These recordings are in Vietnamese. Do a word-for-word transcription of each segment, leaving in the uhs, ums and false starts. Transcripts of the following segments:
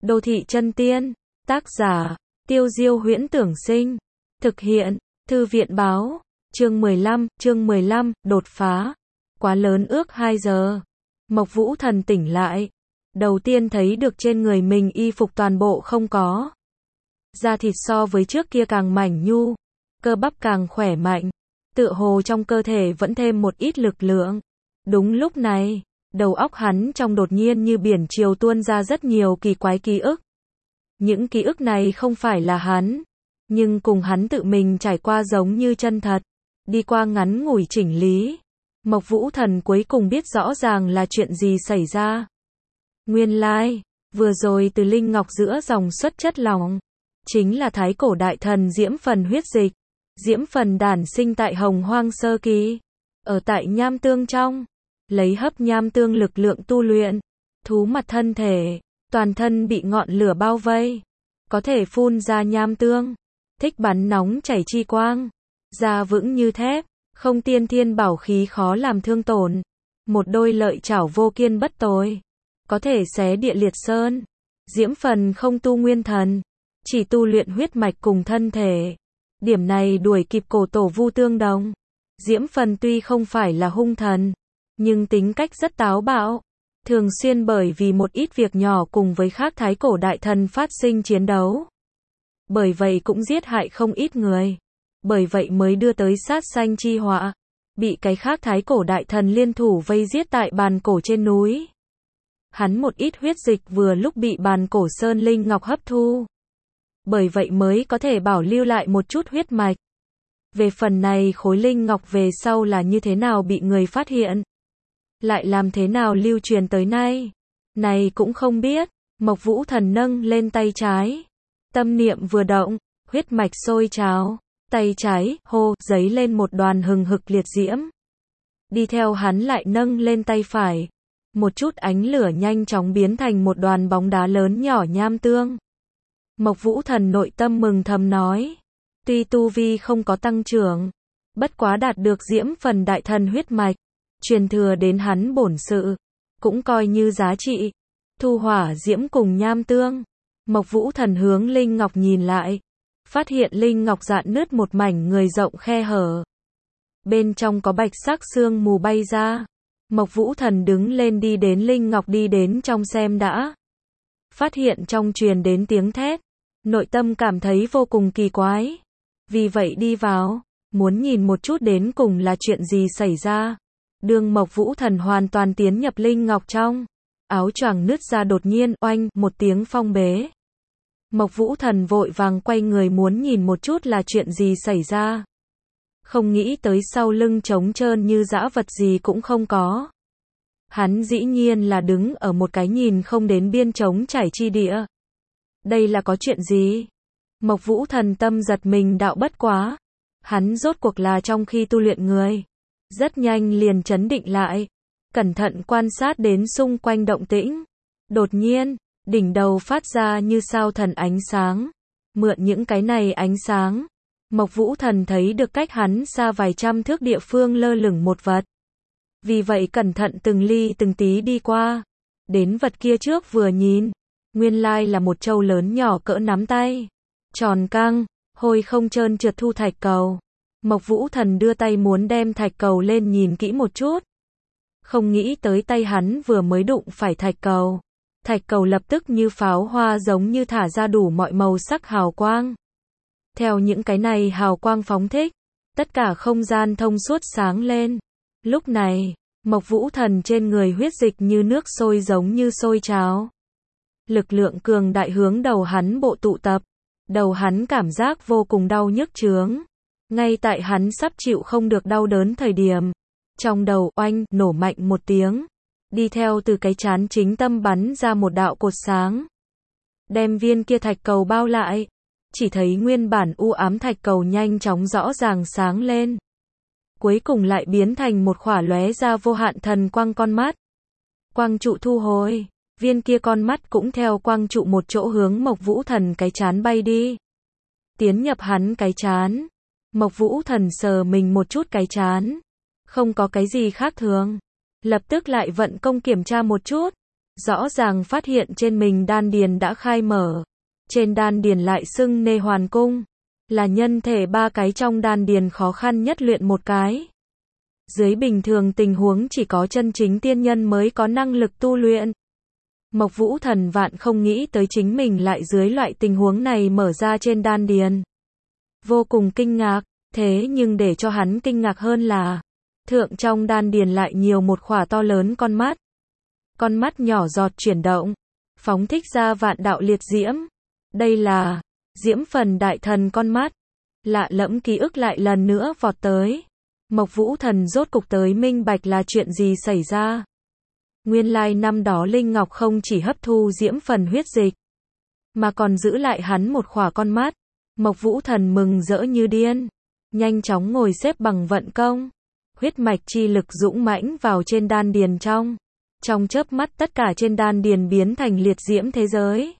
Đô thị chân tiên, tác giả, Tiêu Diêu Huyễn Tưởng Sinh, thực hiện, Thư viện Báo, chương mười lăm, chương mười lăm, đột phá, quá lớn ước hai giờ. Mộc Vũ Thần tỉnh lại, đầu tiên thấy được trên người mình y phục toàn bộ không có. Da thịt so với trước kia càng mảnh nhu, cơ bắp càng khỏe mạnh, tựa hồ trong cơ thể vẫn thêm một ít lực lượng. Đúng lúc này, đầu óc hắn trong đột nhiên như biển triều tuôn ra rất nhiều kỳ quái ký ức. Những ký ức này không phải là hắn, nhưng cùng hắn tự mình trải qua giống như chân thật, đi qua ngắn ngủi chỉnh lý. Mộc Vũ Thần cuối cùng biết rõ ràng là chuyện gì xảy ra. Nguyên lai, vừa rồi từ linh ngọc giữa dòng xuất chất lỏng, chính là thái cổ đại thần Diễm Phần huyết dịch. Diễm Phần đản sinh tại Hồng Hoang sơ kỳ, ở tại nham tương trong, lấy hấp nham tương lực lượng tu luyện, thú mặt thân thể, toàn thân bị ngọn lửa bao vây, có thể phun ra nham tương, thích bắn nóng chảy chi quang, da vững như thép, không tiên thiên bảo khí khó làm thương tổn, một đôi lợi chảo vô kiên bất tồi, có thể xé địa liệt sơn. Diễm Phần không tu nguyên thần, chỉ tu luyện huyết mạch cùng thân thể. Điểm này đuổi kịp cổ tổ Vu tương đồng. Diễm Phần tuy không phải là hung thần, nhưng tính cách rất táo bạo, thường xuyên bởi vì một ít việc nhỏ cùng với khác thái cổ đại thần phát sinh chiến đấu. Bởi vậy cũng giết hại không ít người. Bởi vậy mới đưa tới sát sanh chi họa, bị cái khác thái cổ đại thần liên thủ vây giết tại bàn cổ trên núi. Hắn một ít huyết dịch vừa lúc bị bàn cổ sơn linh ngọc hấp thu. Bởi vậy mới có thể bảo lưu lại một chút huyết mạch. Về phần này khối linh ngọc về sau là như thế nào bị người phát hiện, lại làm thế nào lưu truyền tới nay, này cũng không biết. Mộc Vũ Thần nâng lên tay trái, tâm niệm vừa động, huyết mạch sôi trào, tay trái hô giấy lên một đoàn hừng hực liệt diễm. Đi theo hắn lại nâng lên tay phải, một chút ánh lửa nhanh chóng biến thành một đoàn bóng đá lớn nhỏ nham tương. Mộc Vũ Thần nội tâm mừng thầm nói, tuy tu vi không có tăng trưởng, bất quá đạt được Diễm Phần đại thần huyết mạch, truyền thừa đến hắn bổn sự, cũng coi như giá trị. Thu hỏa diễm cùng nham tương, Mộc Vũ Thần hướng linh ngọc nhìn lại, phát hiện linh ngọc rạn nứt một mảnh người rộng khe hở. Bên trong có bạch sắc sương mù bay ra. Mộc Vũ Thần đứng lên đi đến linh ngọc đi đến trong xem đã. Phát hiện trong truyền đến tiếng thét, nội tâm cảm thấy vô cùng kỳ quái. Vì vậy đi vào, muốn nhìn một chút đến cùng là chuyện gì xảy ra. Đường Mộc Vũ Thần hoàn toàn tiến nhập linh ngọc trong, áo choàng nứt ra đột nhiên oanh một tiếng phong bế. Mộc Vũ Thần vội vàng quay người muốn nhìn một chút là chuyện gì xảy ra. Không nghĩ tới sau lưng trống trơn như dã vật gì cũng không có. Hắn dĩ nhiên là đứng ở một cái nhìn không đến biên trống trải chi địa. Đây là có chuyện gì? Mộc Vũ Thần tâm giật mình đạo bất quá. Hắn rốt cuộc là trong khi tu luyện người. Rất nhanh liền trấn định lại. Cẩn thận quan sát đến xung quanh động tĩnh. Đột nhiên, đỉnh đầu phát ra như sao thần ánh sáng. Mượn những cái này ánh sáng, Mộc Vũ Thần thấy được cách hắn xa vài trăm thước địa phương lơ lửng một vật. Vì vậy cẩn thận từng ly từng tí đi qua. Đến vật kia trước vừa nhìn, nguyên lai là một trâu lớn nhỏ cỡ nắm tay. Tròn căng, hôi không trơn trượt thu thạch cầu. Mộc Vũ Thần đưa tay muốn đem thạch cầu lên nhìn kỹ một chút. Không nghĩ tới tay hắn vừa mới đụng phải thạch cầu. Thạch cầu lập tức như pháo hoa giống như thả ra đủ mọi màu sắc hào quang. Theo những cái này hào quang phóng thích, tất cả không gian thông suốt sáng lên. Lúc này, Mộc Vũ Thần trên người huyết dịch như nước sôi giống như sôi trào. Lực lượng cường đại hướng đầu hắn bộ tụ tập. Đầu hắn cảm giác vô cùng đau nhức chướng. Ngay tại hắn sắp chịu không được đau đớn thời điểm, trong đầu oanh nổ mạnh một tiếng. Đi theo từ cái chán chính tâm bắn ra một đạo cột sáng. Đem viên kia thạch cầu bao lại. Chỉ thấy nguyên bản u ám thạch cầu nhanh chóng rõ ràng sáng lên. Cuối cùng lại biến thành một khỏa lóe ra vô hạn thần quang con mắt. Quang trụ thu hồi, viên kia con mắt cũng theo quang trụ một chỗ hướng Mộc Vũ Thần cái chán bay đi. Tiến nhập hắn cái chán. Mộc Vũ Thần sờ mình một chút cái chán. Không có cái gì khác thường. Lập tức lại vận công kiểm tra một chút. Rõ ràng phát hiện trên mình đan điền đã khai mở. Trên đan điền lại xưng nê hoàn cung. Là nhân thể ba cái trong đan điền khó khăn nhất luyện một cái. Dưới bình thường tình huống chỉ có chân chính tiên nhân mới có năng lực tu luyện. Mộc Vũ Thần vạn không nghĩ tới chính mình lại dưới loại tình huống này mở ra trên đan điền. Vô cùng kinh ngạc, thế nhưng để cho hắn kinh ngạc hơn là, thượng trong đan điền lại nhiều một khỏa to lớn con mắt. Con mắt nhỏ giọt chuyển động, phóng thích ra vạn đạo liệt diễm. Đây là diễm phần đại thần con mắt. Lạ lẫm ký ức lại lần nữa vọt tới. Mộc Vũ Thần rốt cục tới minh bạch là chuyện gì xảy ra. Nguyên lai năm đó Linh Ngọc không chỉ hấp thu diễm phần huyết dịch, mà còn giữ lại hắn một khỏa con mắt. Mộc Vũ Thần mừng rỡ như điên, nhanh chóng ngồi xếp bằng vận công. Huyết mạch chi lực dũng mãnh vào trên đan điền trong. Trong chớp mắt tất cả trên đan điền biến thành liệt diễm thế giới.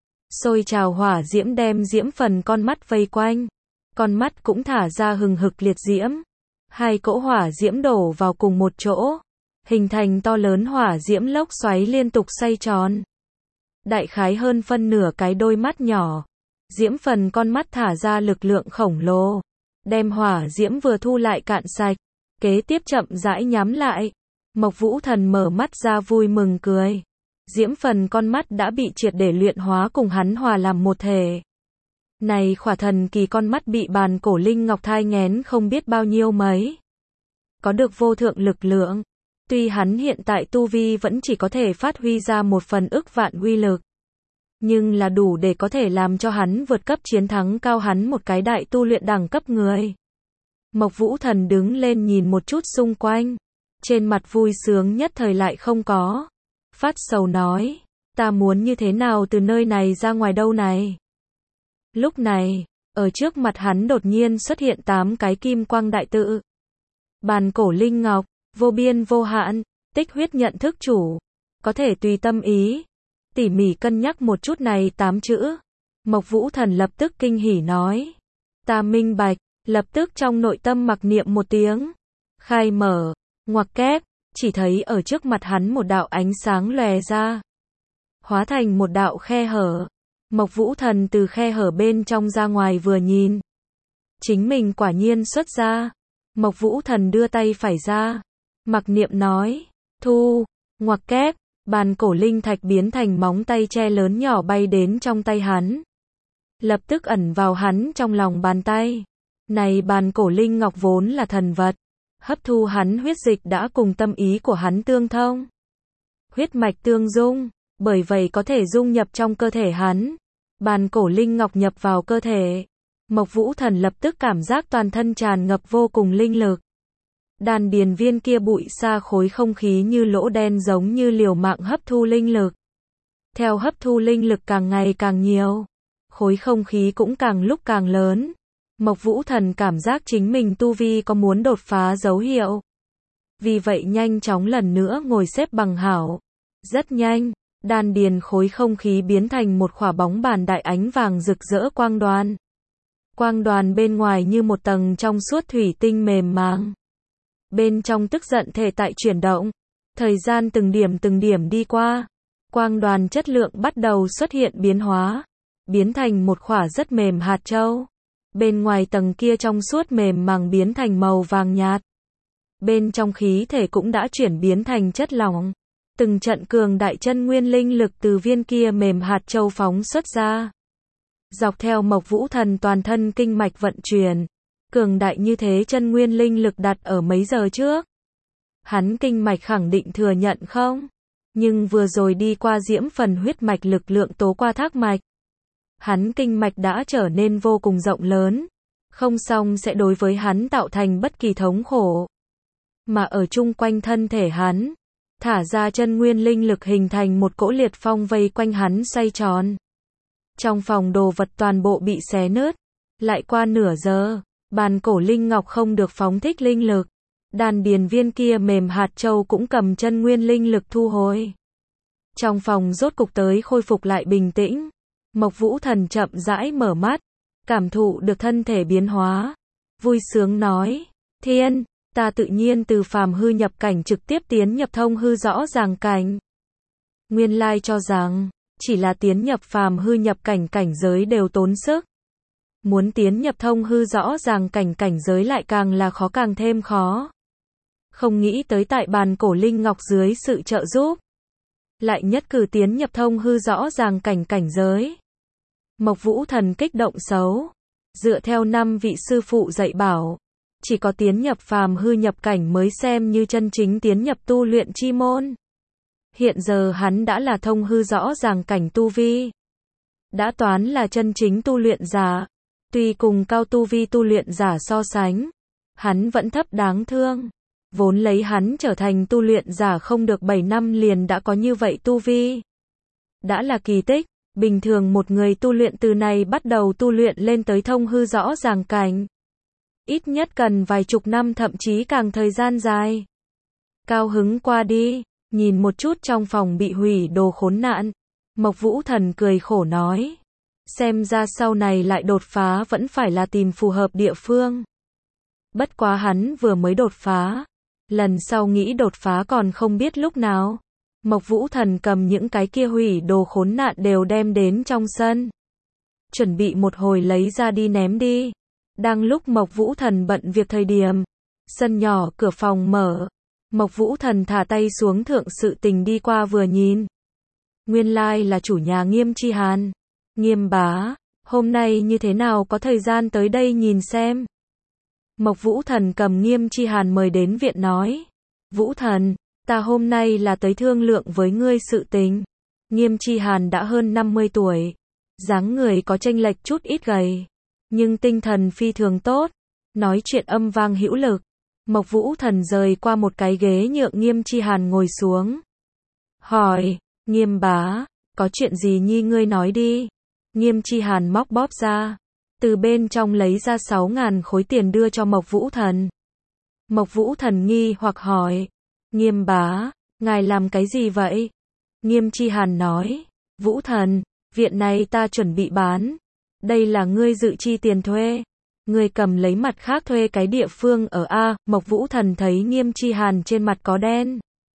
Sôi trào hỏa diễm đem diễm phần con mắt vây quanh. Con mắt cũng thả ra hừng hực liệt diễm. Hai cỗ hỏa diễm đổ vào cùng một chỗ, hình thành to lớn hỏa diễm lốc xoáy liên tục xoay tròn. Đại khái hơn phân nửa cái đôi mắt nhỏ. Diễm phần con mắt thả ra lực lượng khổng lồ, đem hỏa diễm vừa thu lại cạn sạch, kế tiếp chậm rãi nhắm lại. Mộc Vũ Thần mở mắt ra vui mừng cười. Diễm phần con mắt đã bị triệt để luyện hóa cùng hắn hòa làm một thể. Này khỏa thần kỳ con mắt bị bàn cổ linh ngọc thai nghén không biết bao nhiêu mấy. Có được vô thượng lực lượng. Tuy hắn hiện tại tu vi vẫn chỉ có thể phát huy ra một phần ức vạn uy lực. Nhưng là đủ để có thể làm cho hắn vượt cấp chiến thắng cao hắn một cái đại tu luyện đẳng cấp người. Mộc Vũ Thần đứng lên nhìn một chút xung quanh. Trên mặt vui sướng nhất thời lại không có. Phát sầu nói, ta muốn như thế nào từ nơi này ra ngoài đâu này. Lúc này, ở trước mặt hắn đột nhiên xuất hiện tám cái kim quang đại tự. Bàn cổ linh ngọc, vô biên vô hạn, tích huyết nhận thức chủ. Có thể tùy tâm ý. Tỉ mỉ cân nhắc một chút này tám chữ. Mộc Vũ Thần lập tức kinh hỉ nói. Ta minh bạch, lập tức trong nội tâm mặc niệm một tiếng. Khai mở, ngoặc kép, chỉ thấy ở trước mặt hắn một đạo ánh sáng lòe ra. Hóa thành một đạo khe hở. Mộc Vũ Thần từ khe hở bên trong ra ngoài vừa nhìn. Chính mình quả nhiên xuất ra. Mộc Vũ Thần đưa tay phải ra. Mặc niệm nói. Thu, ngoặc kép, bàn cổ linh thạch biến thành móng tay tre lớn nhỏ bay đến trong tay hắn. Lập tức ẩn vào hắn trong lòng bàn tay. Này bàn cổ linh ngọc vốn là thần vật. Hấp thu hắn huyết dịch đã cùng tâm ý của hắn tương thông. Huyết mạch tương dung, bởi vậy có thể dung nhập trong cơ thể hắn. Bàn cổ linh ngọc nhập vào cơ thể. Mộc Vũ Thần lập tức cảm giác toàn thân tràn ngập vô cùng linh lực. Đan điền viên kia bụi xa khối không khí như lỗ đen giống như liều mạng hấp thu linh lực. Theo hấp thu linh lực càng ngày càng nhiều, khối không khí cũng càng lúc càng lớn. Mộc Vũ Thần cảm giác chính mình tu vi có muốn đột phá dấu hiệu. Vì vậy nhanh chóng lần nữa ngồi xếp bằng hảo. Rất nhanh, đan điền khối không khí biến thành một khỏa bóng bàn đại ánh vàng rực rỡ quang đoàn. Quang đoàn bên ngoài như một tầng trong suốt thủy tinh mềm màng. Bên trong tức giận thể tại chuyển động. Thời gian từng điểm từng điểm đi qua. Quang đoàn chất lượng bắt đầu xuất hiện biến hóa. Biến thành một khỏa rất mềm hạt châu. Bên ngoài tầng kia trong suốt mềm màng biến thành màu vàng nhạt. Bên trong khí thể cũng đã chuyển biến thành chất lỏng. Từng trận cường đại chân nguyên linh lực từ viên kia mềm hạt châu phóng xuất ra. Dọc theo Mộc Vũ Thần toàn thân kinh mạch vận chuyển. Cường đại như thế chân nguyên linh lực đặt ở mấy giờ trước. Hắn kinh mạch khẳng định thừa nhận không? Nhưng vừa rồi đi qua diễm phần huyết mạch lực lượng tố qua thác mạch. Hắn kinh mạch đã trở nên vô cùng rộng lớn. Không xong sẽ đối với hắn tạo thành bất kỳ thống khổ. Mà ở chung quanh thân thể hắn, thả ra chân nguyên linh lực hình thành một cỗ liệt phong vây quanh hắn xoay tròn. Trong phòng đồ vật toàn bộ bị xé nứt. Lại qua nửa giờ, bàn cổ linh ngọc không được phóng thích linh lực. Đan điền viên kia mềm hạt châu cũng cầm chân nguyên linh lực thu hồi. Trong phòng rốt cục tới khôi phục lại bình tĩnh. Mộc Vũ Thần chậm rãi mở mắt, cảm thụ được thân thể biến hóa. Vui sướng nói, thiên, ta tự nhiên từ phàm hư nhập cảnh trực tiếp tiến nhập thông hư rõ ràng cảnh. Nguyên lai cho rằng, chỉ là tiến nhập phàm hư nhập cảnh cảnh giới đều tốn sức. Muốn tiến nhập thông hư rõ ràng cảnh cảnh giới lại càng là khó càng thêm khó. Không nghĩ tới tại bàn cổ linh ngọc dưới sự trợ giúp, lại nhất cử tiến nhập thông hư rõ ràng cảnh cảnh giới. Mộc Vũ Thần kích động xấu. Dựa theo năm vị sư phụ dạy bảo, chỉ có tiến nhập phàm hư nhập cảnh mới xem như chân chính tiến nhập tu luyện chi môn. Hiện giờ hắn đã là thông hư rõ ràng cảnh tu vi. Đã toán là chân chính tu luyện giả. Tuy cùng cao tu vi tu luyện giả so sánh, hắn vẫn thấp đáng thương. Vốn lấy hắn trở thành tu luyện giả không được bảy năm liền đã có như vậy tu vi. Đã là kỳ tích, bình thường một người tu luyện từ này bắt đầu tu luyện lên tới thông hư rõ ràng cảnh. Ít nhất cần vài chục năm thậm chí càng thời gian dài. Cao hứng qua đi, nhìn một chút trong phòng bị hủy đồ khốn nạn. Mộc Vũ Thần cười khổ nói. Xem ra sau này lại đột phá vẫn phải là tìm phù hợp địa phương. Bất quá hắn vừa mới đột phá. Lần sau nghĩ đột phá còn không biết lúc nào. Mộc Vũ Thần cầm những cái kia hủy đồ khốn nạn đều đem đến trong sân. Chuẩn bị một hồi lấy ra đi ném đi. Đang lúc Mộc Vũ Thần bận việc thời điểm. Sân nhỏ cửa phòng mở. Mộc Vũ Thần thả tay xuống thượng sự tình đi qua vừa nhìn. Nguyên lai là chủ nhà Nghiêm Chi Hàn. Nghiêm bá, hôm nay như thế nào có thời gian tới đây nhìn xem. Mộc Vũ Thần cầm Nghiêm Chi Hàn mời đến viện nói. Vũ Thần, ta hôm nay là tới thương lượng với ngươi sự tình. Nghiêm Chi Hàn đã hơn năm mươi tuổi. Dáng người có chênh lệch chút ít gầy. Nhưng tinh thần phi thường tốt. Nói chuyện âm vang hữu lực. Mộc Vũ Thần rời qua một cái ghế nhượng Nghiêm Chi Hàn ngồi xuống. Hỏi, Nghiêm bá, có chuyện gì nhi ngươi nói đi. Nghiêm Chi Hàn móc bóp ra. Từ bên trong lấy ra sáu ngàn khối tiền đưa cho Mộc Vũ Thần. Mộc Vũ Thần nghi hoặc hỏi. Nghiêm bá, ngài làm cái gì vậy? Nghiêm Chi Hàn nói. Vũ Thần, viện này ta chuẩn bị bán. Đây là ngươi dự chi tiền thuê. Ngươi cầm lấy mặt khác thuê cái địa phương ở A. Mộc Vũ Thần thấy Nghiêm Chi Hàn trên mặt có đen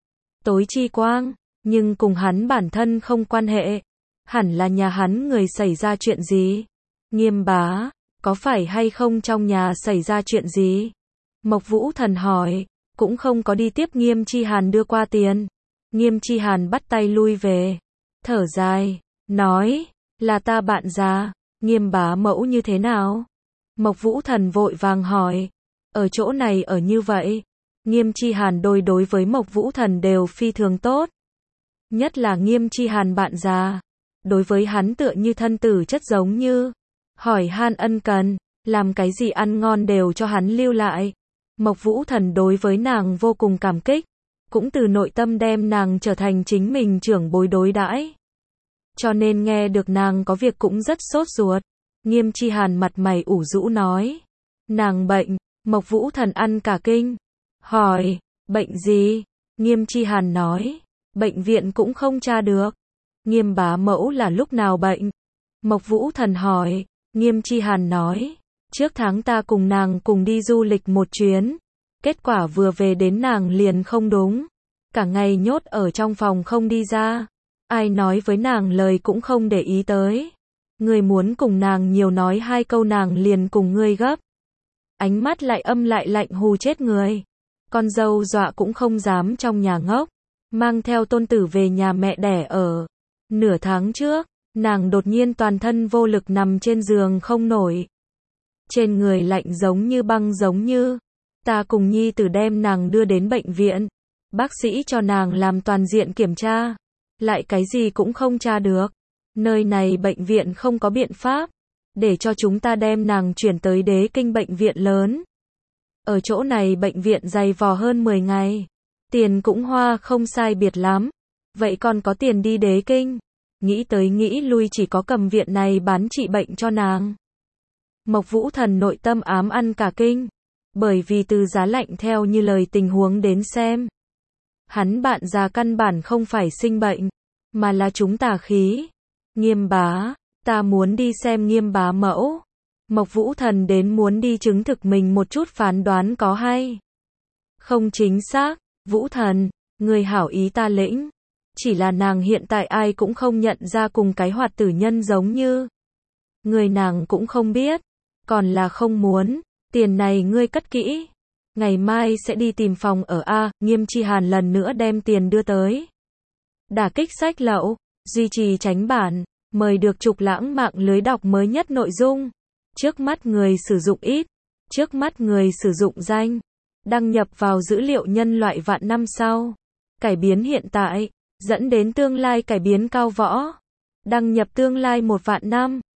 tối chi quang, nhưng cùng hắn bản thân không quan hệ. Hẳn là nhà hắn người xảy ra chuyện gì? Nghiêm bá, có phải hay không trong nhà xảy ra chuyện gì? Mộc Vũ Thần hỏi, cũng không có đi tiếp Nghiêm Chi Hàn đưa qua tiền. Nghiêm Chi Hàn bắt tay lui về, thở dài, nói, là ta bạn già. Nghiêm bá mẫu như thế nào? Mộc Vũ Thần vội vàng hỏi, ở chỗ này ở như vậy. Nghiêm Chi Hàn đôi đối với Mộc Vũ Thần đều phi thường tốt. Nhất là Nghiêm Chi Hàn bạn già. Đối với hắn tựa như thân tử chất giống như. Hỏi han ân cần, làm cái gì ăn ngon đều cho hắn lưu lại. Mộc Vũ Thần đối với nàng vô cùng cảm kích. Cũng từ nội tâm đem nàng trở thành chính mình trưởng bối đối đãi. Cho nên nghe được nàng có việc cũng rất sốt ruột. Nghiêm Chi Hàn mặt mày ủ rũ nói. Nàng bệnh. Mộc Vũ Thần ăn cả kinh. Hỏi, bệnh gì? Nghiêm Chi Hàn nói. Bệnh viện cũng không tra được. Nghiêm bá mẫu là lúc nào bệnh? Mộc Vũ Thần hỏi. Nghiêm Chi Hàn nói. Trước tháng ta cùng nàng cùng đi du lịch một chuyến. Kết quả vừa về đến nàng liền không đúng. Cả ngày nhốt ở trong phòng không đi ra. Ai nói với nàng lời cũng không để ý tới. Người muốn cùng nàng nhiều nói hai câu nàng liền cùng ngươi gấp. Ánh mắt lại âm lại lạnh hù chết người. Con dâu dọa cũng không dám trong nhà ngốc. Mang theo tôn tử về nhà mẹ đẻ ở. Nửa tháng trước, nàng đột nhiên toàn thân vô lực nằm trên giường không nổi. Trên người lạnh giống như băng giống như. Ta cùng nhi tử đem nàng đưa đến bệnh viện. Bác sĩ cho nàng làm toàn diện kiểm tra. Lại cái gì cũng không tra được. Nơi này bệnh viện không có biện pháp. Để cho chúng ta đem nàng chuyển tới Đế Kinh bệnh viện lớn. Ở chỗ này bệnh viện dày vò hơn mười ngày. Tiền cũng hoa không sai biệt lắm. Vậy còn có tiền đi Đế Kinh. Nghĩ tới nghĩ lui chỉ có cầm viện này bán trị bệnh cho nàng. Mộc Vũ Thần nội tâm ám ăn cả kinh. Bởi vì từ Giá Lạnh theo như lời tình huống đến xem. Hắn bạn già căn bản không phải sinh bệnh. Mà là chúng tà khí. Nghiêm bá, ta muốn đi xem Nghiêm bá mẫu. Mộc Vũ Thần đến muốn đi chứng thực mình một chút phán đoán có hay không chính xác. Vũ Thần, người hảo ý ta lĩnh. Chỉ là nàng hiện tại ai cũng không nhận ra cùng cái hoạt tử nhân giống như. Người nàng cũng không biết. Còn là không muốn. Tiền này ngươi cất kỹ. Ngày mai sẽ đi tìm phòng ở A, Nghiêm Chi Hàn lần nữa đem tiền đưa tới. Đả kích sách lậu. Duy trì tránh bản. Mời được Trục Lãng mạng lưới đọc mới nhất nội dung. Trước mắt người sử dụng ít. Trước mắt người sử dụng danh. Đăng nhập vào dữ liệu nhân loại vạn năm sau. Cải biến hiện tại. Dẫn đến tương lai cải biến cao võ. Đăng nhập tương lai một vạn năm.